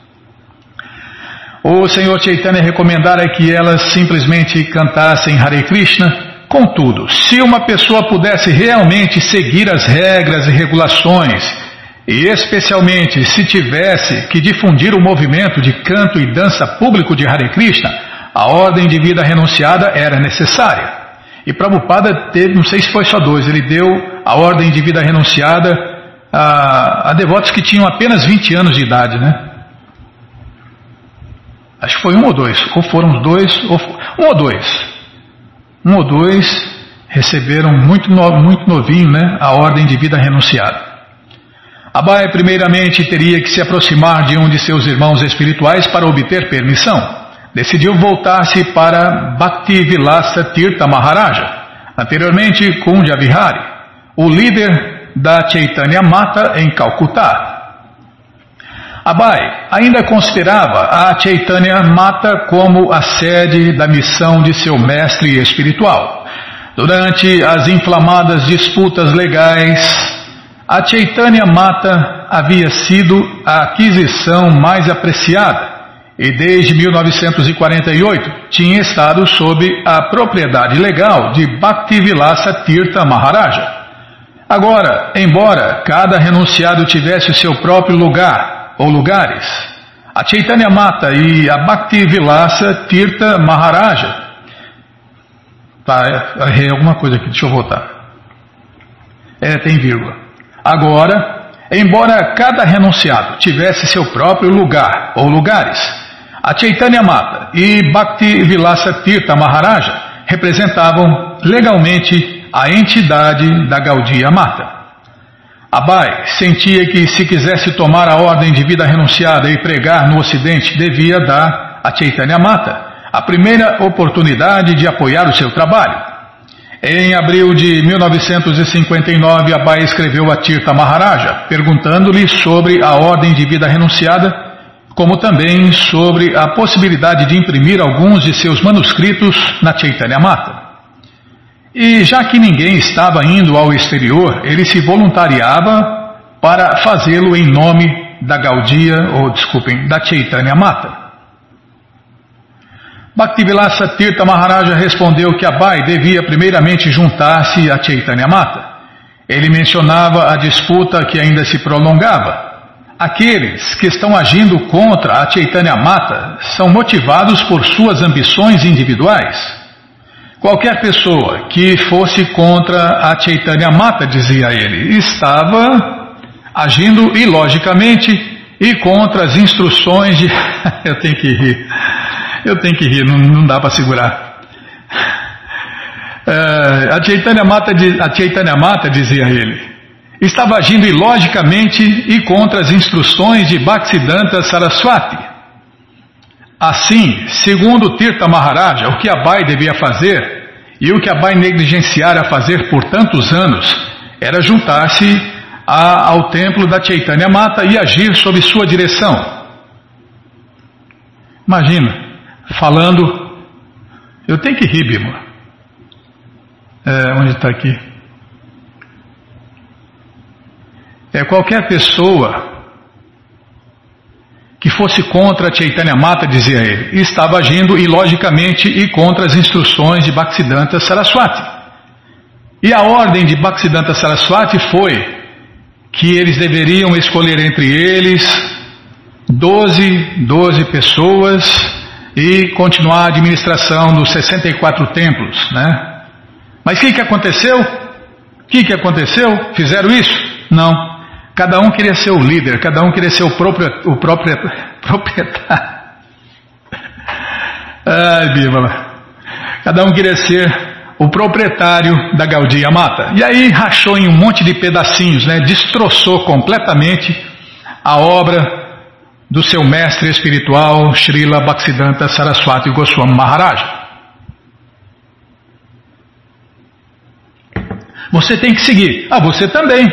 O Senhor Chaitanya recomendara que elas simplesmente cantassem Hare Krishna. Contudo, se uma pessoa pudesse realmente seguir as regras e regulações, e especialmente se tivesse que difundir o movimento de canto e dança público de Hare Krishna, a ordem de vida renunciada era necessária. E Prabhupada teve, não sei se foi só 2, ele deu a ordem de vida renunciada a devotos que tinham apenas 20 anos de idade, né? Acho que foi 1 ou 2, ou foram os 2, um ou dois receberam muito novinho, né, a ordem de vida renunciada. Abai primeiramente teria que se aproximar de um de seus irmãos espirituais para obter permissão. Decidiu voltar-se para Bhaktivilasa Tirtha Maharaja, anteriormente Kundya Vihari, o líder da Chaitanya Mata em Calcutá. Abai ainda considerava a Chaitanya Mata como a sede da missão de seu mestre espiritual. Durante as inflamadas disputas legais, a Chaitanya Mata havia sido a aquisição mais apreciada e desde 1948 tinha estado sob a propriedade legal de Bhaktivilasa Tirtha Maharaja. Agora, embora cada renunciado tivesse o seu próprio lugar ou lugares, a Chaitanya Mata e a Bhaktivilasa Tirtha Maharaja... errei alguma coisa aqui, deixa eu voltar. Tem vírgula. Agora, embora cada renunciado tivesse seu próprio lugar ou lugares, a Chaitanya Mata e Bhaktivilasa Tirtha Maharaja representavam legalmente a entidade da Gaudiya Mata. Abai sentia que se quisesse tomar a ordem de vida renunciada e pregar no Ocidente, devia dar a Chaitanya Mata a primeira oportunidade de apoiar o seu trabalho. Em abril de 1959, Abai escreveu a Tirtha Maharaja, perguntando-lhe sobre a ordem de vida renunciada, como também sobre a possibilidade de imprimir alguns de seus manuscritos na Chaitanya Mata. E já que ninguém estava indo ao exterior, ele se voluntariava para fazê-lo em nome da da Chaitanya Mata. Bhaktivilasa Tirtha Maharaja respondeu que Abai devia primeiramente juntar-se a Chaitanya Mata. Ele mencionava a disputa que ainda se prolongava. Aqueles que estão agindo contra a Chaitanya Mata são motivados por suas ambições individuais. Qualquer pessoa que fosse contra a Chaitanya Mata, dizia ele, estava agindo ilogicamente e contra as instruções de... Eu tenho que rir, não dá para segurar. A Chaitanya Mata, dizia ele, estava agindo ilogicamente e contra as instruções de Bhaktisiddhanta Saraswati. Assim, segundo Tirtha Maharaja, o que Abai devia fazer e o que Abai negligenciara fazer por tantos anos era juntar-se ao templo da Chaitanya Mata e agir sob sua direção. Imagina. Falando, eu tenho que rir, Bima. Onde está aqui? Qualquer pessoa que fosse contra a Chaitanya Mata, dizia ele, estava agindo ilogicamente e contra as instruções de Bhaktisiddhanta Saraswati. E a ordem de Bhaktisiddhanta Saraswati foi que eles deveriam escolher entre eles 12 pessoas e continuar a administração dos 64 templos, né? Mas o que aconteceu? O que aconteceu? Fizeram isso? Não. Cada um queria ser o líder, cada um queria ser o proprietário. Ai, Bíblia. Cada um queria ser o proprietário da Gaudiya Mata. E aí rachou em um monte de pedacinhos, né? Destroçou completamente a obra do seu mestre espiritual, Srila Bhaktisiddhanta Saraswati Goswami Maharaja. Você tem que seguir. Ah, você também.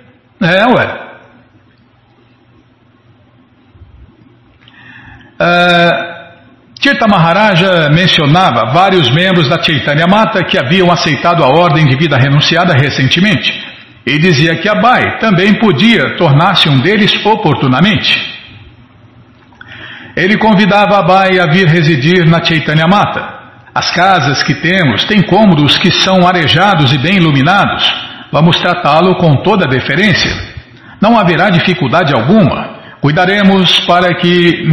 Tirtha Maharaja mencionava vários membros da Chaitanya Mata que haviam aceitado a ordem de vida renunciada recentemente e dizia que Abai também podia tornar-se um deles oportunamente. Ele convidava Abai a vir residir na Chaitanya Mata. As casas que temos têm cômodos que são arejados e bem iluminados. Vamos tratá-lo com toda a deferência. Não haverá dificuldade alguma. Cuidaremos para que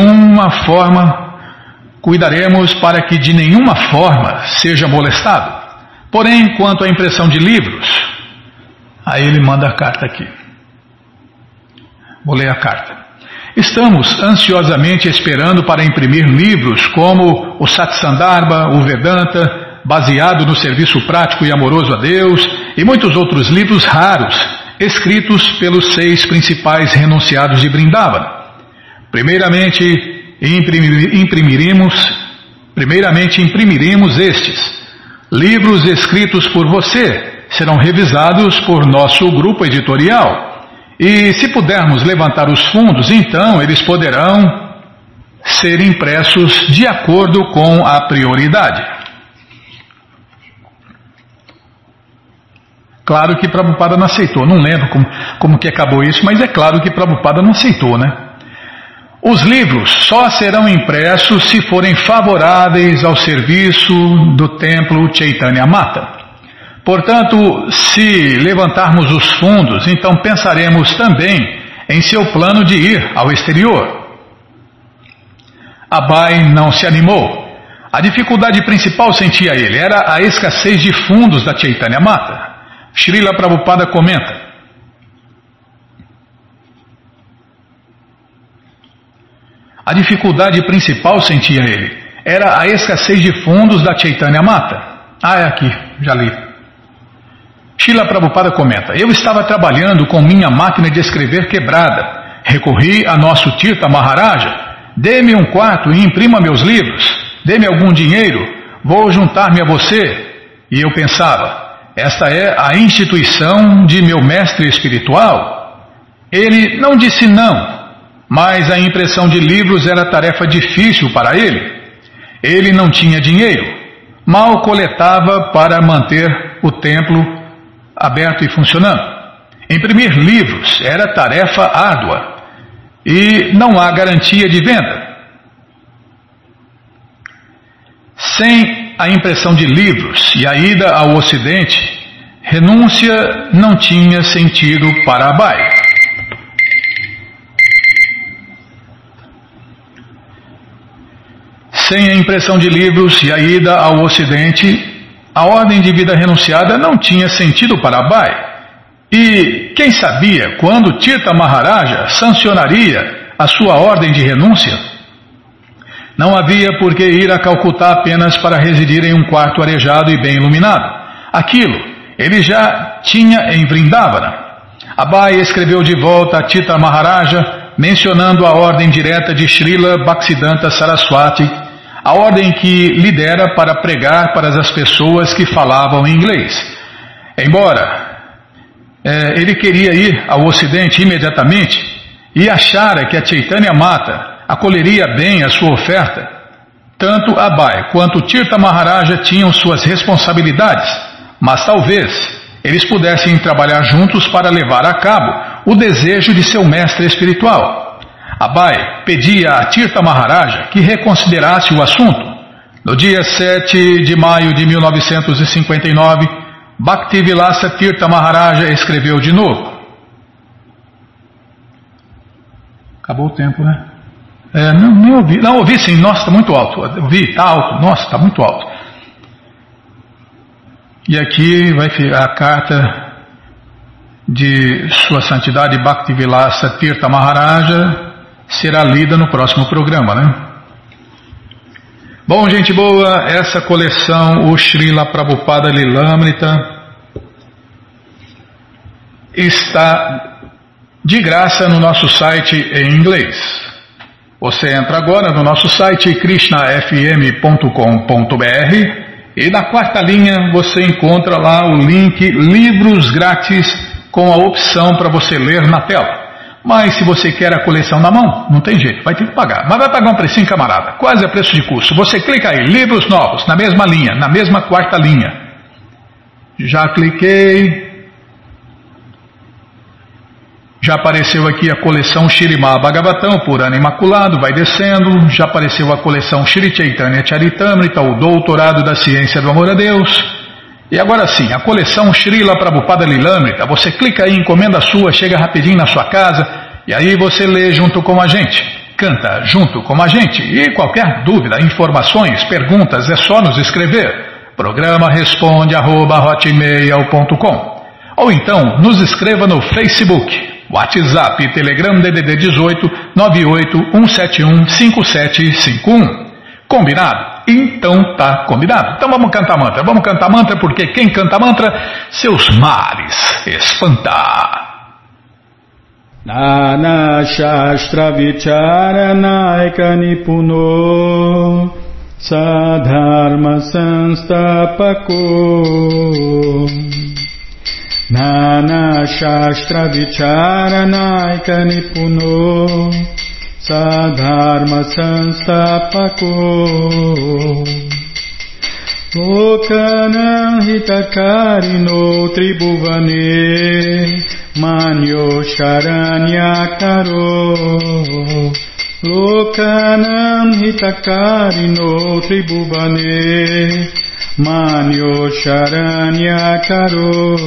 de nenhuma forma seja molestado. Porém, quanto à impressão de livros, aí ele manda a carta aqui. Vou ler a carta. Estamos ansiosamente esperando para imprimir livros como o Satsandarbha, o Vedanta, baseado no serviço prático e amoroso a Deus, e muitos outros livros raros, escritos pelos 6 principais renunciados de Vrindavana. Primeiramente imprimiremos estes. Livros escritos por você serão revisados por nosso grupo editorial. E se pudermos levantar os fundos, então eles poderão ser impressos de acordo com a prioridade. Claro que Prabhupada não aceitou. Não lembro como que acabou isso, mas é claro que Prabhupada não aceitou, né? Os livros só serão impressos se forem favoráveis ao serviço do templo Chaitanya Mata. Portanto, se levantarmos os fundos, então pensaremos também em seu plano de ir ao exterior. Abai não se animou. A dificuldade principal, sentia ele, era a escassez de fundos da Chaitanya Mata. Srila Prabhupada comenta: a dificuldade principal, sentia ele, era a escassez de fundos da Chaitanya Mata. É aqui, já li. Srila Prabhupada comenta: eu estava trabalhando com minha máquina de escrever quebrada. Recorri a nosso Tirtha Maharaja. Dê-me um quarto e imprima meus livros. Dê-me algum dinheiro. Vou juntar-me a você. E eu pensava: esta é a instituição de meu mestre espiritual. Ele não disse não, mas a impressão de livros era tarefa difícil para ele. Ele não tinha dinheiro. Mal coletava para manter o templo aberto e funcionando. Imprimir livros era tarefa árdua e não há garantia de venda. Sem a impressão de livros e a ida ao Ocidente, renúncia não tinha sentido para Abai. Sem a impressão de livros e a ida ao Ocidente, a ordem de vida renunciada não tinha sentido para Abai. E quem sabia quando Tirtha Maharaja sancionaria a sua ordem de renúncia? Não havia por que ir a Calcutá apenas para residir em um quarto arejado e bem iluminado. Aquilo ele já tinha em Vrindavana. Abai escreveu de volta a Tirtha Maharaja, mencionando a ordem direta de Srila Bhaktisiddhanta Saraswati, a ordem que lidera para pregar para as pessoas que falavam inglês. Embora ele queria ir ao Ocidente imediatamente e achara que a Chaitanya Mata acolheria bem a sua oferta, tanto Abai quanto Tirtha Maharaja tinham suas responsabilidades, mas talvez eles pudessem trabalhar juntos para levar a cabo o desejo de seu mestre espiritual. Abai pedia a Tirtha Maharaja que reconsiderasse o assunto. No dia 7 de maio de 1959, Bhaktivilasa Tirtha Maharaja escreveu de novo. Acabou o tempo, né? Nem ouvi. Não, ouvi sim. Nossa, está muito alto. Ouvi, está alto. Nossa, está muito alto. E aqui vai ficar a carta de Sua Santidade Bhaktivilasa Tirtha Maharaja. Será lida no próximo programa, né? Bom, gente boa, essa coleção, o Srila Prabhupada Lilamrita, está de graça no nosso site em inglês. Você entra agora no nosso site krishnafm.com.br e na quarta linha você encontra lá o link Livros Grátis com a opção para você ler na tela. Mas se você quer a coleção na mão, não tem jeito, vai ter que pagar. Mas vai pagar um precinho, camarada, quase a preço de custo. Você clica aí, livros novos, na mesma linha, na mesma quarta linha. Já cliquei. Já apareceu aqui a coleção Śrīmad Bhagavatam, Purana Imaculado, vai descendo. Já apareceu a coleção Shri Chaitanya Charitamrita, o Doutorado da Ciência do Amor a Deus. E agora sim, a coleção Srila Prabhupada Lilamrita, você clica aí, encomenda a sua, chega rapidinho na sua casa, e aí você lê junto com a gente, canta junto com a gente, e qualquer dúvida, informações, perguntas, é só nos escrever. Programa responde@hotmail.com. Ou então, nos escreva no Facebook, WhatsApp e Telegram DDD 18 981715751. Combinado? Então tá combinado. Então vamos cantar mantra, porque quem canta mantra, seus males espanta. Nana Shastra Vicharanaika Nipuno Sadharma Sanstapako. Nana Shastra Vicharanaika Nipuno Sadharma Sanstapako. Lokanam Hitakarino Tribhuvane Manyo Sharanyakaro. Lokanam Hitakarino Tribhuvane Manyo Sharanyakaro.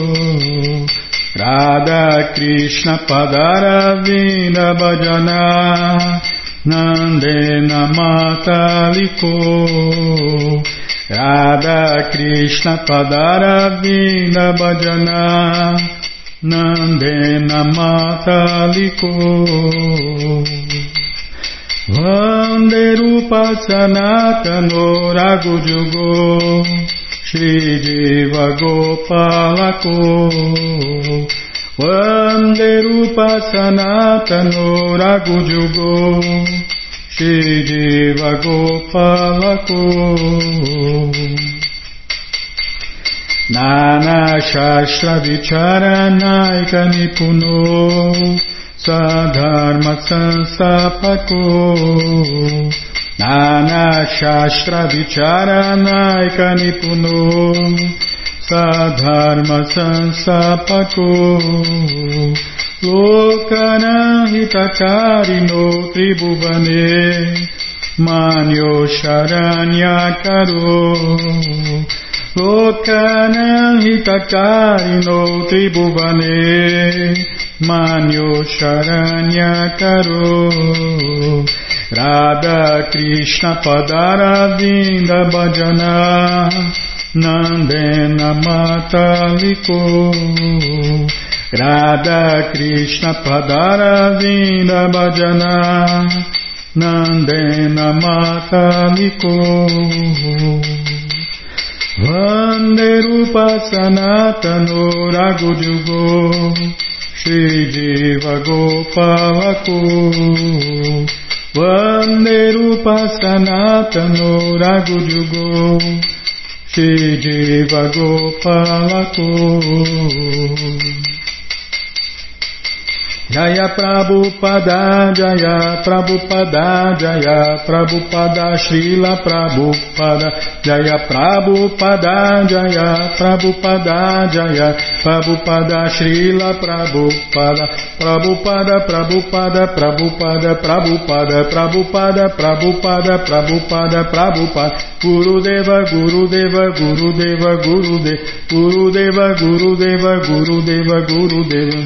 Radha Krishna Padaravinda Bhajana Nandena Mataliko. Radha Krishna Padaravinda Bhajana Nandena Mataliko. Vande Rupa Sanatano Raghujugo Shri Jiva Gopalako. Vande Rupa Sanatano Raghujugo Shri Jiva Gopalako. Nana Shastra Vicharanaika Nipuno Sadharma Sanstapako. Nana Shastra Vicharanaika Nipuno Sadharma Sanstapako. Lokanam Hitakarino Tribhuvane Manyo Sharanyakaro. Lokanam Hitakarino Tribhuvane Manyo Sharanyakaro. Radha Krishna Padaravinda Bhajana Nandena Mataliko. Radha Krishna Padaravinda Bhajana Nandena Mataliko. Vande Rupa Sanatano Raghujugo Shri Jiva Gopalako. Vande Rupa Sanatano Raghujugo Shri Jiva Gopalako. Jaya Prabhupada, Jaya Prabhupada, Jaya Prabhupada, Srila Prabhupada, Jaya Prabhupada, Jaya Prabhupada, Jaya Prabhupada, Srila Prabhupada, Prabhupada, Prabhupada, Prabhupada, Prabhupada, Prabhupada, Prabhupada, Prabhupada, Prabhupada, Gurudeva, Gurudeva, Gurudeva, Gurudeva, Gurudeva, Gurudeva, Gurudeva, Gurudeva.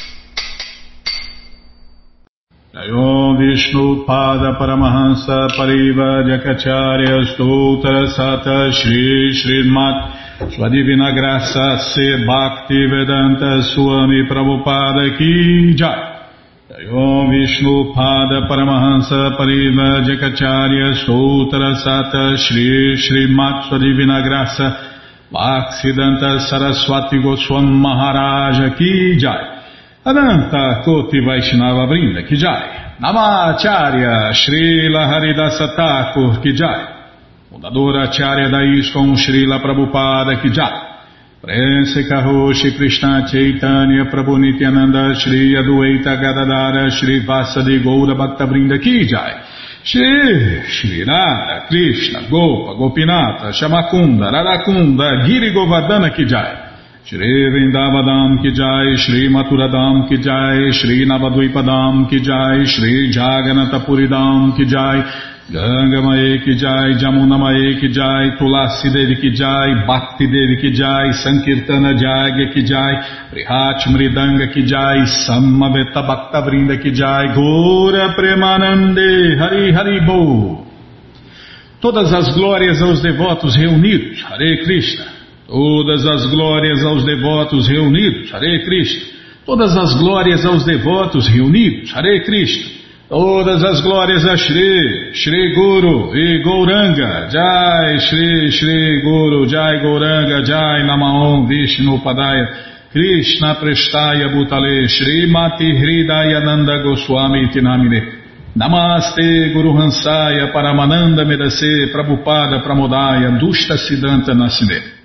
Om Vishnu Pada Paramahansa Pariva Jakacharya Stoutra Sata Shri Srimad Sua Divina Graça Se Bhakti Vedanta Swami Prabhupada Ki Jai. Om Vishnu Pada Paramahansa Pariva Jakacharya Stoutra Sata Shri Srimad Sua Divina Graça Bhaksidanta Saraswati Goswam Maharaja Ki Jai. Ananta Koti Vaishnava Vrinda Ki Jai. Namacharya Srila Haridasa Thakur Ki Jai. Fundadora Acharya da ISKCON Srila Prabhupada Ki Jai. Prense Karo Shri Krishna Chaitanya Prabhu Nityananda Shri Adueita Gadadara Shri Vasadi Goura Bhaktavrinda Ki Jai. Shri Radha Krishna Gopa Gopinata Shamakunda Radakunda Giri Govardhana Ki Jai. Shri Vrindavadam Ki Jai, Shri Maturadam Ki Jai, Shri Navadvipadam Ki Jai, Shri Jaganatapuridam Ki Jai, Ganga Mae Ki Jai, Jamuna Mae Ki Jai, Tulasi Devi Ki Jai, Bhakti Devi Ki Jai, Sankirtana Jagya Ki Jai, Prihat Mridanga Ki Jai, Samaveta Bhaktavrinda Ki Jai, Gora Premanande, Hari Hari Bo. Todas as glórias aos devotos reunidos, Hare Krishna. Todas as glórias aos devotos reunidos, Hare Krishna. Todas as glórias aos devotos reunidos, Hare Krishna. Todas as glórias a Shri Guru e Gauranga, Jai Shri Guru, Jai Gauranga, Jai Namaon Vishnu Padaya, Krishna Prestaya Bhutale, Shri Mati Hridayananda Goswami Tinamine. Namaste Guru Hansaya Paramananda Medase Prabhupada Pramodaya Dushta Siddhanta Nasine.